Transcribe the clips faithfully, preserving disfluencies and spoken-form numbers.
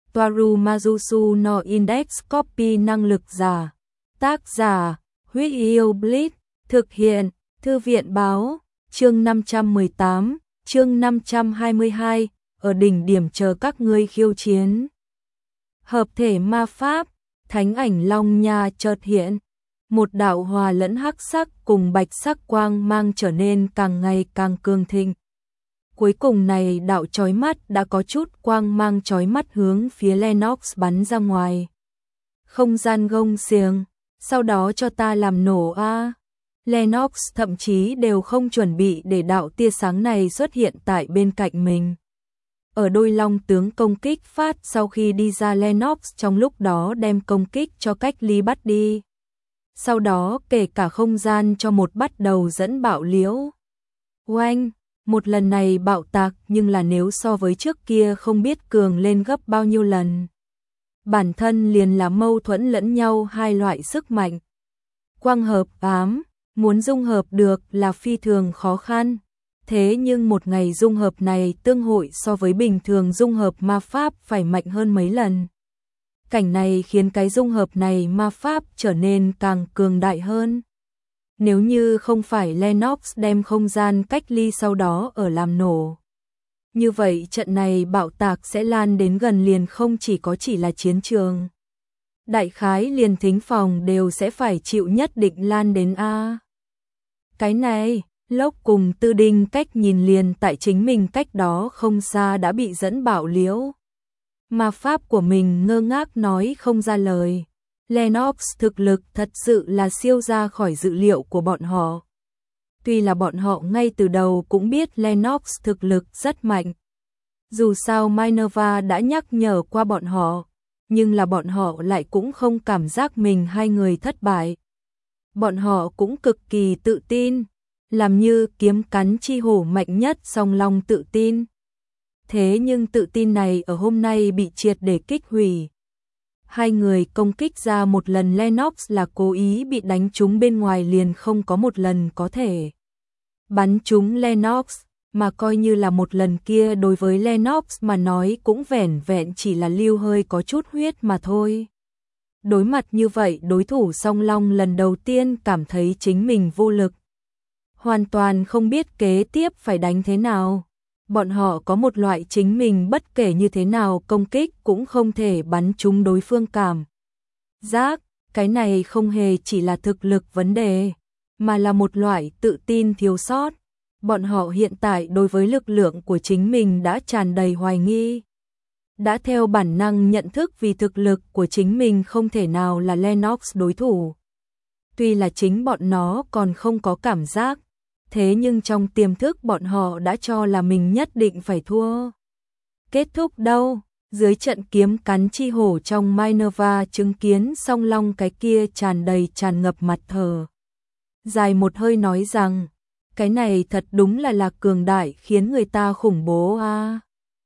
Toaru Majusu no Index Copy năng lực giả. Tác giả, Huyết Yêu Blitz, thực hiện, Thư viện báo, chương năm trăm mười tám, chương năm trăm hai mươi hai, ở đỉnh điểm chờ các ngươi khiêu chiến. Hợp thể ma pháp, thánh ảnh long nha chợt hiện, một đạo hòa lẫn hắc sắc cùng bạch sắc quang mang trở nên càng ngày càng cường thịnh. Cuối cùng này đạo chói mắt đã có chút quang mang chói mắt hướng phía Lennox bắn ra ngoài. Không gian gông xiềng, sau đó cho ta làm nổ a. Lennox thậm chí đều không chuẩn bị để đạo tia sáng này xuất hiện tại bên cạnh mình. Ở đôi long tướng công kích phát sau khi đi ra, Lennox trong lúc đó đem công kích cho cách ly bắt đi. Sau đó kể cả không gian cho một bắt đầu dẫn bạo liễu. Oanh, một lần này bạo tạc nhưng là nếu so với trước kia không biết cường lên gấp bao nhiêu lần. Bản thân liền là mâu thuẫn lẫn nhau hai loại sức mạnh. Quang hợp ám, muốn dung hợp được là phi thường khó khăn. Thế nhưng một ngày dung hợp này tương hội so với bình thường dung hợp ma pháp phải mạnh hơn mấy lần. Cảnh này khiến cái dung hợp này ma pháp trở nên càng cường đại hơn. Nếu như không phải Lennox đem không gian cách ly sau đó ở làm nổ, như vậy trận này bạo tạc sẽ lan đến gần liền không chỉ có chỉ là chiến trường. Đại khái liền thính phòng đều sẽ phải chịu nhất định lan đến A. Cái này, Lốc cùng Tư Đinh cách nhìn liền tại chính mình cách đó không xa đã bị dẫn bạo liễu. Ma pháp của mình ngơ ngác nói không ra lời. Lennox thực lực thật sự là siêu ra khỏi dự liệu của bọn họ. Tuy là bọn họ ngay từ đầu cũng biết Lennox thực lực rất mạnh. Dù sao Minerva đã nhắc nhở qua bọn họ, nhưng là bọn họ lại cũng không cảm giác mình hai người thất bại. Bọn họ cũng cực kỳ tự tin, làm như kiếm cắn chi hổ mạnh nhất song long tự tin. Thế nhưng tự tin này ở hôm nay bị triệt để kích hủy. Hai người công kích ra một lần Lennox là cố ý bị đánh trúng bên ngoài liền không có một lần có thể bắn trúng Lennox, mà coi như là một lần kia đối với Lennox mà nói cũng vẻn vẹn chỉ là lưu hơi có chút huyết mà thôi. Đối mặt như vậy đối thủ song long lần đầu tiên cảm thấy chính mình vô lực. Hoàn toàn không biết kế tiếp phải đánh thế nào. Bọn họ có một loại chính mình bất kể như thế nào công kích cũng không thể bắn trúng đối phương cảm giác. Cái này không hề chỉ là thực lực vấn đề, mà là một loại tự tin thiếu sót. Bọn họ hiện tại đối với lực lượng của chính mình đã tràn đầy hoài nghi. Đã theo bản năng nhận thức vì thực lực của chính mình không thể nào là Lennox đối thủ. Tuy là chính bọn nó còn không có cảm giác, thế nhưng trong tiềm thức bọn họ đã cho là mình nhất định phải thua. Kết thúc đâu? Dưới trận kiếm cắn chi hổ trong Minerva chứng kiến song long cái kia tràn đầy tràn ngập mặt thở. Dài một hơi nói rằng, cái này thật đúng là là cường đại khiến người ta khủng bố a. À.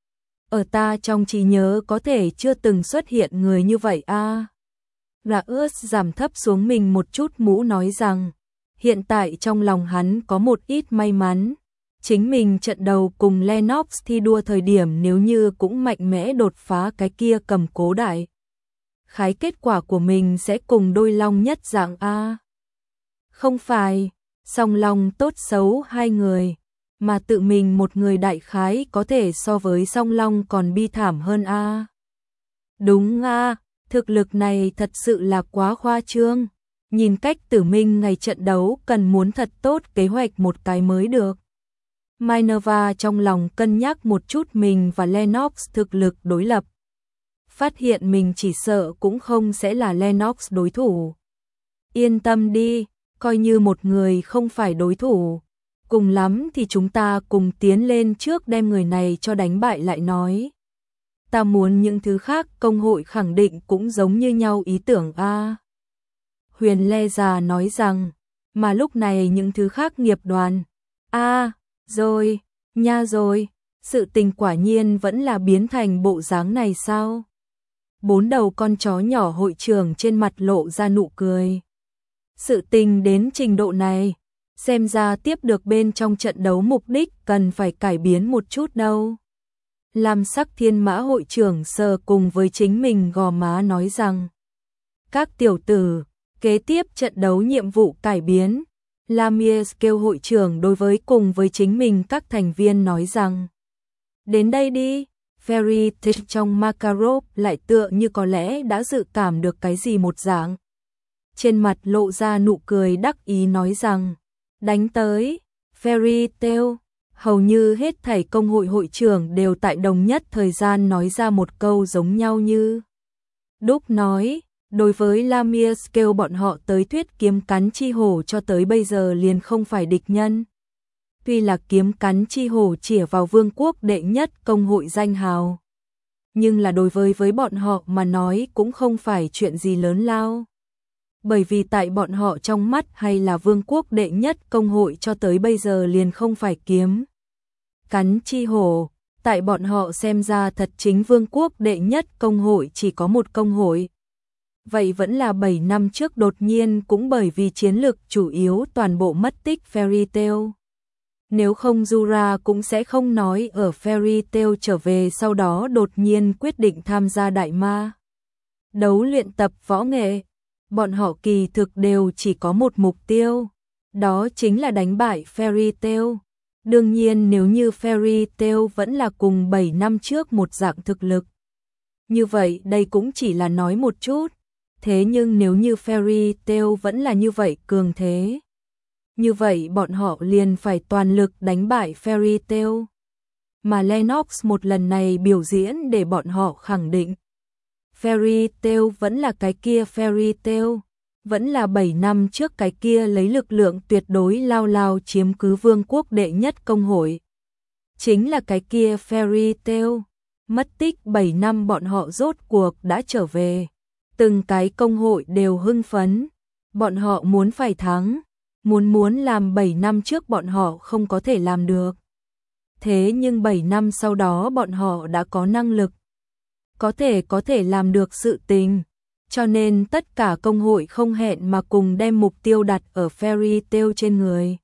Ở ta trong trí nhớ có thể chưa từng xuất hiện người như vậy a. À. Raus giảm thấp xuống mình một chút mũ nói rằng, hiện tại trong lòng hắn có một ít may mắn. Chính mình trận đầu cùng Lennox thi đua thời điểm nếu như cũng mạnh mẽ đột phá cái kia cầm cố đại. Khái kết quả của mình sẽ cùng đôi long nhất dạng A. Không phải, song long tốt xấu hai người, mà tự mình một người đại khái có thể so với song long còn bi thảm hơn A. Đúng A, thực lực này thật sự là quá khoa trương. Nhìn cách Tử Minh ngày trận đấu cần muốn thật tốt kế hoạch một cái mới được. Minerva trong lòng cân nhắc một chút mình và Lennox thực lực đối lập. Phát hiện mình chỉ sợ cũng không sẽ là Lennox đối thủ. Yên tâm đi, coi như một người không phải đối thủ. Cùng lắm thì chúng ta cùng tiến lên trước đem người này cho đánh bại lại nói. Ta muốn những thứ khác công hội khẳng định cũng giống như nhau ý tưởng a. Huyền Lê già nói rằng, mà lúc này những thứ khác nghiệp đoàn. A, à, rồi, nha rồi, sự tình quả nhiên vẫn là biến thành bộ dáng này sao? Bốn đầu con chó nhỏ hội trưởng trên mặt lộ ra nụ cười. Sự tình đến trình độ này, xem ra tiếp được bên trong trận đấu mục đích cần phải cải biến một chút đâu. Lam Sắc Thiên Mã hội trưởng sờ cùng với chính mình gò má nói rằng: các tiểu tử, kế tiếp trận đấu nhiệm vụ cải biến. Lamier kêu hội trưởng đối với cùng với chính mình các thành viên nói rằng: đến đây đi. Fairy Tail trong Makarov lại tựa như có lẽ đã dự cảm được cái gì một dạng. Trên mặt lộ ra nụ cười đắc ý nói rằng: đánh tới. Fairy Tail. Hầu như hết thảy công hội hội trưởng đều tại đồng nhất thời gian nói ra một câu giống nhau như đúc nói. Đối với Lamier kêu bọn họ tới thuyết kiếm cắn chi hổ cho tới bây giờ liền không phải địch nhân. Tuy là kiếm cắn chi hổ chĩa vào vương quốc đệ nhất công hội danh hào, nhưng là đối với với bọn họ mà nói cũng không phải chuyện gì lớn lao. Bởi vì tại bọn họ trong mắt hay là vương quốc đệ nhất công hội cho tới bây giờ liền không phải kiếm cắn chi hổ. Tại bọn họ xem ra thật chính vương quốc đệ nhất công hội chỉ có một công hội. Vậy vẫn là bảy năm trước đột nhiên cũng bởi vì chiến lược chủ yếu toàn bộ mất tích Fairy Tail. Nếu không Jura cũng sẽ không nói ở Fairy Tail trở về sau đó đột nhiên quyết định tham gia đại ma đấu luyện tập võ nghệ. Bọn họ kỳ thực đều chỉ có một mục tiêu, đó chính là đánh bại Fairy Tail. Đương nhiên nếu như Fairy Tail vẫn là cùng bảy năm trước một dạng thực lực, như vậy đây cũng chỉ là nói một chút. Thế nhưng nếu như Fairy Tail vẫn là như vậy cường thế, như vậy bọn họ liền phải toàn lực đánh bại Fairy Tail. Mà Lennox một lần này biểu diễn để bọn họ khẳng định Fairy Tail vẫn là cái kia Fairy Tail, vẫn là bảy năm trước cái kia lấy lực lượng tuyệt đối lao lao chiếm cứ vương quốc đệ nhất công hội. Chính là cái kia Fairy Tail. Mất tích bảy năm bọn họ rốt cuộc đã trở về. Từng cái công hội đều hưng phấn. Bọn họ muốn phải thắng. Muốn muốn làm bảy năm trước bọn họ không có thể làm được. Thế nhưng bảy năm sau đó bọn họ đã có năng lực. Có thể có thể làm được sự tình. Cho nên tất cả công hội không hẹn mà cùng đem mục tiêu đặt ở Fairy Tail trên người.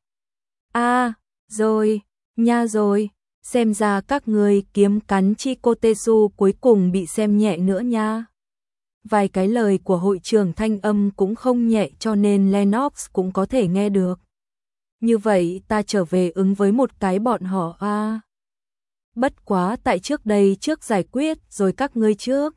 À, rồi, nha rồi, xem ra các người kiếm cắn Chikotesu cuối cùng bị xem nhẹ nữa nha. Vài cái lời của hội trưởng thanh âm cũng không nhẹ cho nên Lennox cũng có thể nghe được. Như vậy ta trở về ứng với một cái bọn họ a. À. Bất quá tại trước đây trước giải quyết rồi các ngươi trước.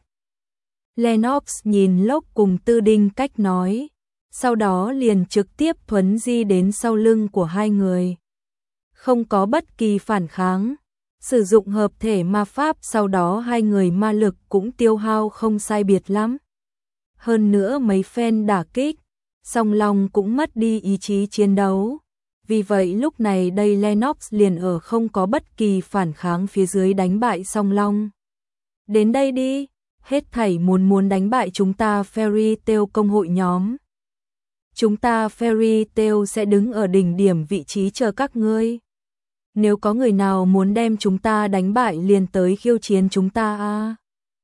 Lennox nhìn Lốc cùng Tư Đinh cách nói, sau đó liền trực tiếp thuấn di đến sau lưng của hai người. Không có bất kỳ phản kháng, sử dụng hợp thể ma pháp sau đó hai người ma lực cũng tiêu hao không sai biệt lắm. Hơn nữa mấy phen đả kích, Song Long cũng mất đi ý chí chiến đấu. Vì vậy lúc này đây Lennox liền ở không có bất kỳ phản kháng phía dưới đánh bại Song Long. Đến đây đi. Hết thảy muốn muốn đánh bại chúng ta Fairy Tail công hội nhóm. Chúng ta Fairy Tail sẽ đứng ở đỉnh điểm vị trí chờ các ngươi. Nếu có người nào muốn đem chúng ta đánh bại liền tới khiêu chiến chúng ta a. À.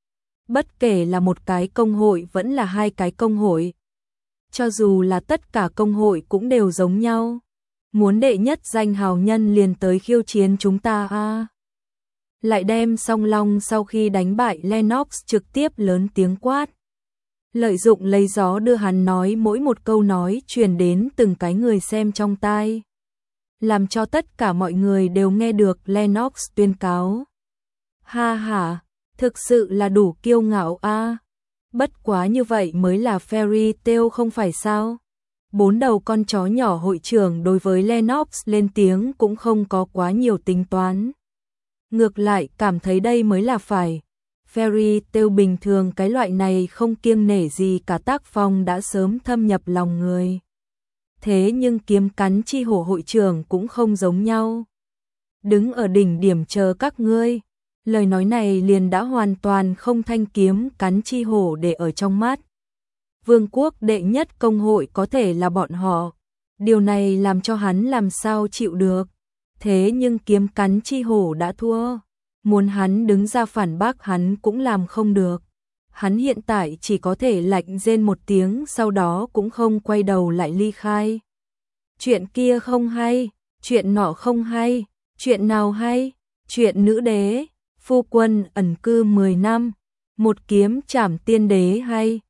Bất kể là một cái công hội vẫn là hai cái công hội. Cho dù là tất cả công hội cũng đều giống nhau. Muốn đệ nhất danh hào nhân liền tới khiêu chiến chúng ta a. À. Lại đem Song Long sau khi đánh bại Lennox trực tiếp lớn tiếng quát. Lợi dụng lấy gió đưa hắn nói mỗi một câu nói truyền đến từng cái người xem trong tai. Làm cho tất cả mọi người đều nghe được Lennox tuyên cáo. Ha ha, thực sự là đủ kiêu ngạo a. À. Bất quá như vậy mới là Fairy Tail không phải sao? Bốn đầu con chó nhỏ hội trưởng đối với Lennox lên tiếng cũng không có quá nhiều tính toán. Ngược lại cảm thấy đây mới là phải. Fairy Tail bình thường cái loại này không kiêng nể gì cả tác phong đã sớm thâm nhập lòng người. Thế nhưng kiếm cắn chi hổ hội trưởng cũng không giống nhau. Đứng ở đỉnh điểm chờ các ngươi. Lời nói này liền đã hoàn toàn không thanh kiếm cắn chi hổ để ở trong mắt. Vương quốc đệ nhất công hội có thể là bọn họ. Điều này làm cho hắn làm sao chịu được. Thế nhưng kiếm cắn chi hổ đã thua. Muốn hắn đứng ra phản bác hắn cũng làm không được. Hắn hiện tại chỉ có thể lạnh rên một tiếng sau đó cũng không quay đầu lại ly khai. Chuyện kia không hay, chuyện nọ không hay, chuyện nào hay, chuyện nữ đế, Phu quân ẩn cư mười năm, một kiếm trảm tiên đế hay